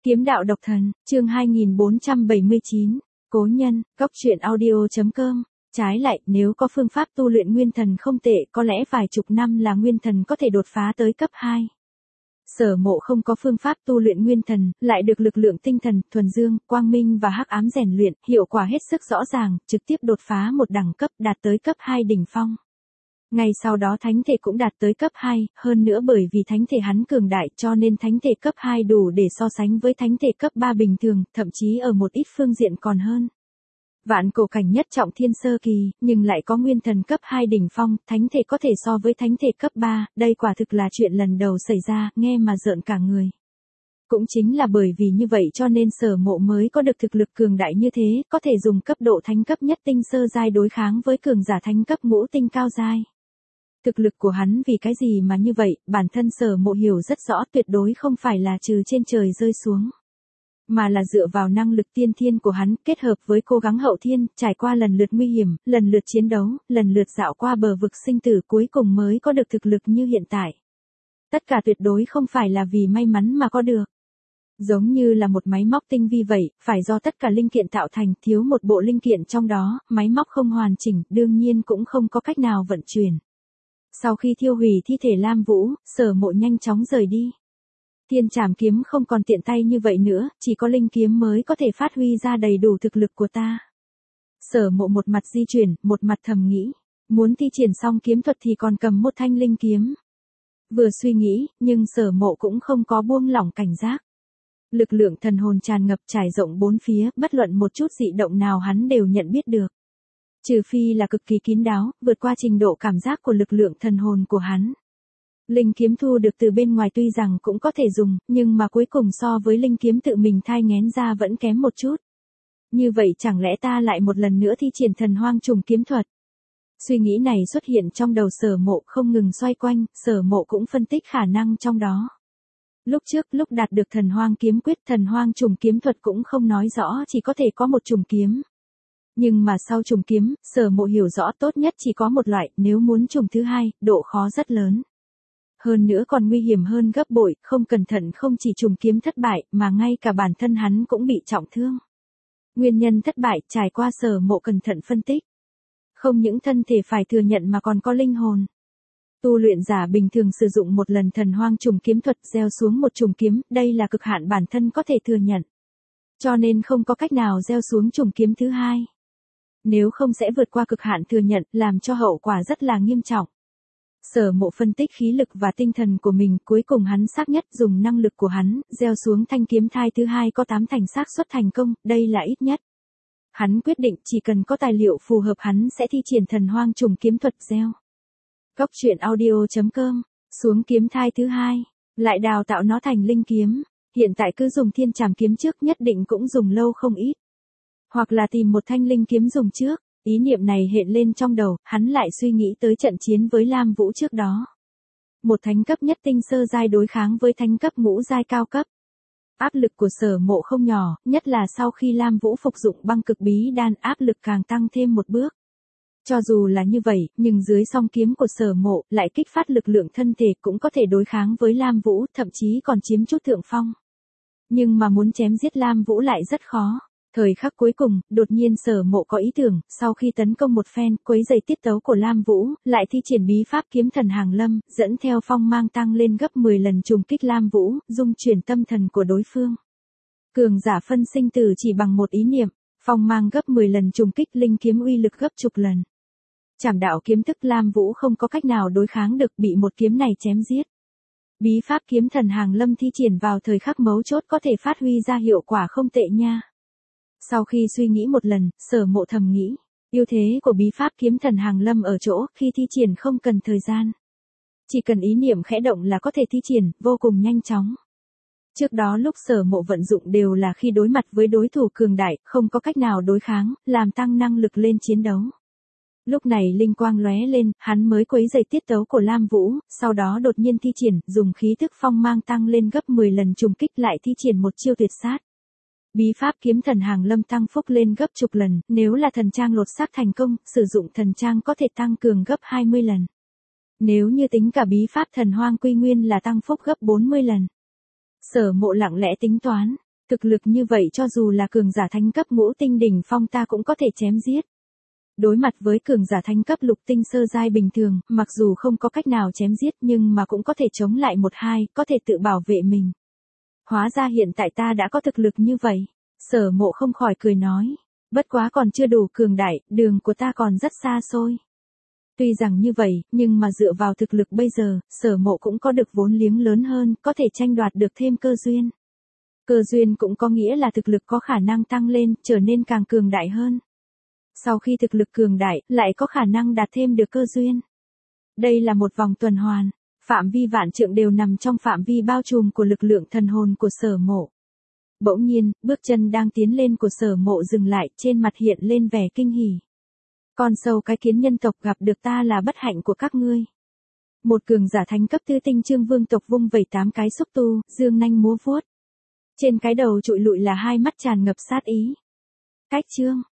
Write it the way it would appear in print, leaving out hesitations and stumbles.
Kiếm đạo độc thần, chương 2479, Cố nhân, góc truyện audio.com. Trái lại, nếu có phương pháp tu luyện nguyên thần không tệ, có lẽ vài chục năm là nguyên thần có thể đột phá tới cấp 2. Sở Mộ không có phương pháp tu luyện nguyên thần, lại được lực lượng tinh thần, thuần dương, quang minh và hắc ám rèn luyện, hiệu quả hết sức rõ ràng, trực tiếp đột phá một đẳng cấp, đạt tới cấp 2 đỉnh phong. Ngay sau đó thánh thể cũng đạt tới cấp 2, hơn nữa bởi vì thánh thể hắn cường đại cho nên thánh thể cấp 2 đủ để so sánh với thánh thể cấp 3 bình thường, thậm chí ở một ít phương diện còn hơn. Vạn cổ cảnh nhất trọng thiên sơ kỳ, nhưng lại có nguyên thần cấp 2 đỉnh phong, thánh thể có thể so với thánh thể cấp 3, đây quả thực là chuyện lần đầu xảy ra, nghe mà rợn cả người. Cũng chính là bởi vì như vậy cho nên Sở Mộ mới có được thực lực cường đại như thế, có thể dùng cấp độ thánh cấp nhất tinh sơ giai đối kháng với cường giả thánh cấp ngũ tinh cao giai. Thực lực của hắn vì cái gì mà như vậy, bản thân Sở Mộ hiểu rất rõ, tuyệt đối không phải là trừ trên trời rơi xuống, mà là dựa vào năng lực tiên thiên của hắn, kết hợp với cố gắng hậu thiên, trải qua lần lượt nguy hiểm, lần lượt chiến đấu, lần lượt dạo qua bờ vực sinh tử, cuối cùng mới có được thực lực như hiện tại. Tất cả tuyệt đối không phải là vì may mắn mà có được. Giống như là một máy móc tinh vi vậy, phải do tất cả linh kiện tạo thành, thiếu một bộ linh kiện trong đó, máy móc không hoàn chỉnh, đương nhiên cũng không có cách nào vận chuyển. Sau khi thiêu hủy thi thể Lam Vũ, Sở Mộ nhanh chóng rời đi. Thiên Trảm kiếm không còn tiện tay như vậy nữa, chỉ có linh kiếm mới có thể phát huy ra đầy đủ thực lực của ta. Sở Mộ một mặt di chuyển, một mặt thầm nghĩ, muốn thi triển xong kiếm thuật thì còn cầm một thanh linh kiếm. Vừa suy nghĩ, nhưng Sở Mộ cũng không có buông lỏng cảnh giác. Lực lượng thần hồn tràn ngập trải rộng bốn phía, bất luận một chút dị động nào hắn đều nhận biết được. Trừ phi là cực kỳ kín đáo, vượt qua trình độ cảm giác của lực lượng thần hồn của hắn. Linh kiếm thu được từ bên ngoài tuy rằng cũng có thể dùng, nhưng mà cuối cùng so với linh kiếm tự mình thai nghén ra vẫn kém một chút. Như vậy chẳng lẽ ta lại một lần nữa thi triển thần hoang trùng kiếm thuật? Suy nghĩ này xuất hiện trong đầu Sở Mộ không ngừng xoay quanh, Sở Mộ cũng phân tích khả năng trong đó. Lúc trước, lúc đạt được thần hoang kiếm quyết, thần hoang trùng kiếm thuật cũng không nói rõ chỉ có thể có một trùng kiếm. Nhưng mà sau trùng kiếm, Sở Mộ hiểu rõ tốt nhất chỉ có một loại, nếu muốn trùng thứ hai, độ khó rất lớn. Hơn nữa còn nguy hiểm hơn gấp bội, không cẩn thận không chỉ trùng kiếm thất bại, mà ngay cả bản thân hắn cũng bị trọng thương. Nguyên nhân thất bại, trải qua Sở Mộ cẩn thận phân tích. Không những thân thể phải thừa nhận mà còn có linh hồn. Tu luyện giả bình thường sử dụng một lần thần hoang trùng kiếm thuật gieo xuống một trùng kiếm, đây là cực hạn bản thân có thể thừa nhận. Cho nên không có cách nào gieo xuống trùng kiếm thứ hai. Nếu không sẽ vượt qua cực hạn thừa nhận, làm cho hậu quả rất là nghiêm trọng. Sở Mộ phân tích khí lực và tinh thần của mình, cuối cùng hắn xác nhất dùng năng lực của hắn, gieo xuống thanh kiếm thai thứ hai có 8 thành xác suất thành công, đây là ít nhất. Hắn quyết định chỉ cần có tài liệu phù hợp hắn sẽ thi triển thần hoang trùng kiếm thuật gieo. Góc truyện audio.com, xuống kiếm thai thứ hai, lại đào tạo nó thành linh kiếm, hiện tại cứ dùng Thiên Trảm kiếm trước nhất định cũng dùng lâu không ít. Hoặc là tìm một thanh linh kiếm dùng trước. Ý niệm này hiện lên trong đầu, hắn lại suy nghĩ tới trận chiến với Lam Vũ trước đó. Một thánh cấp nhất tinh sơ giai đối kháng với thánh cấp ngũ giai cao cấp. Áp lực của Sở Mộ không nhỏ, nhất là sau khi Lam Vũ phục dụng băng cực bí đan, áp lực càng tăng thêm một bước. Cho dù là như vậy, nhưng dưới song kiếm của Sở Mộ lại kích phát lực lượng thân thể cũng có thể đối kháng với Lam Vũ, thậm chí còn chiếm chút thượng phong. Nhưng mà muốn chém giết Lam Vũ lại rất khó. Thời khắc cuối cùng, đột nhiên Sở Mộ có ý tưởng, sau khi tấn công một phen, quấy rầy tiết tấu của Lam Vũ, lại thi triển bí pháp kiếm thần hàng lâm, dẫn theo phong mang tăng lên gấp 10 lần trùng kích Lam Vũ, dung chuyển tâm thần của đối phương. Cường giả phân sinh tử chỉ bằng một ý niệm, phong mang gấp 10 lần trùng kích, linh kiếm uy lực gấp chục lần. Trảm đạo kiếm thức Lam Vũ không có cách nào đối kháng được, bị một kiếm này chém giết. Bí pháp kiếm thần hàng lâm thi triển vào thời khắc mấu chốt có thể phát huy ra hiệu quả không tệ nha. Sau khi suy nghĩ một lần, Sở Mộ thầm nghĩ, ưu thế của bí pháp kiếm thần hàng lâm ở chỗ khi thi triển không cần thời gian. Chỉ cần ý niệm khẽ động là có thể thi triển, vô cùng nhanh chóng. Trước đó lúc Sở Mộ vận dụng đều là khi đối mặt với đối thủ cường đại, không có cách nào đối kháng, làm tăng năng lực lên chiến đấu. Lúc này linh quang lóe lên, hắn mới quấy rầy tiết tấu của Lam Vũ, sau đó đột nhiên thi triển, dùng khí thức phong mang tăng lên gấp 10 lần trùng kích lại thi triển một chiêu tuyệt sát. Bí pháp kiếm thần hàng lâm tăng phúc lên gấp chục lần, nếu là thần trang lột xác thành công, sử dụng thần trang có thể tăng cường gấp 20 lần. Nếu như tính cả bí pháp thần hoang quy nguyên là tăng phúc gấp 40 lần. Sở Mộ lặng lẽ tính toán, Thực lực như vậy cho dù là cường giả thánh cấp ngũ tinh đỉnh phong ta cũng có thể chém giết. Đối mặt với cường giả thánh cấp lục tinh sơ giai bình thường, mặc dù không có cách nào chém giết nhưng mà cũng có thể chống lại một hai, có thể tự bảo vệ mình. Hóa ra hiện tại ta đã có thực lực như vậy. Sở Mộ không khỏi cười nói. Bất quá còn chưa đủ cường đại, đường của ta còn rất xa xôi. Tuy rằng như vậy, nhưng mà dựa vào thực lực bây giờ, Sở Mộ cũng có được vốn liếng lớn hơn, có thể tranh đoạt được thêm cơ duyên. Cơ duyên cũng có nghĩa là thực lực có khả năng tăng lên, trở nên càng cường đại hơn. Sau khi thực lực cường đại, lại có khả năng đạt thêm được cơ duyên. Đây là một vòng tuần hoàn, phạm vi vạn trượng đều nằm trong phạm vi bao trùm của lực lượng thần hồn của Sở Mộ. Bỗng nhiên, bước chân đang tiến lên của Sở Mộ dừng lại, trên mặt hiện lên vẻ kinh hỉ. Con sâu cái kiến nhân tộc gặp được ta là bất hạnh của các ngươi. Một cường giả thánh cấp tư tinh Trương Vương tộc vung vẩy 8 cái xúc tu, dương nanh múa vuốt. Trên cái đầu trụi lụi là hai mắt tràn ngập sát ý. Cách Trương,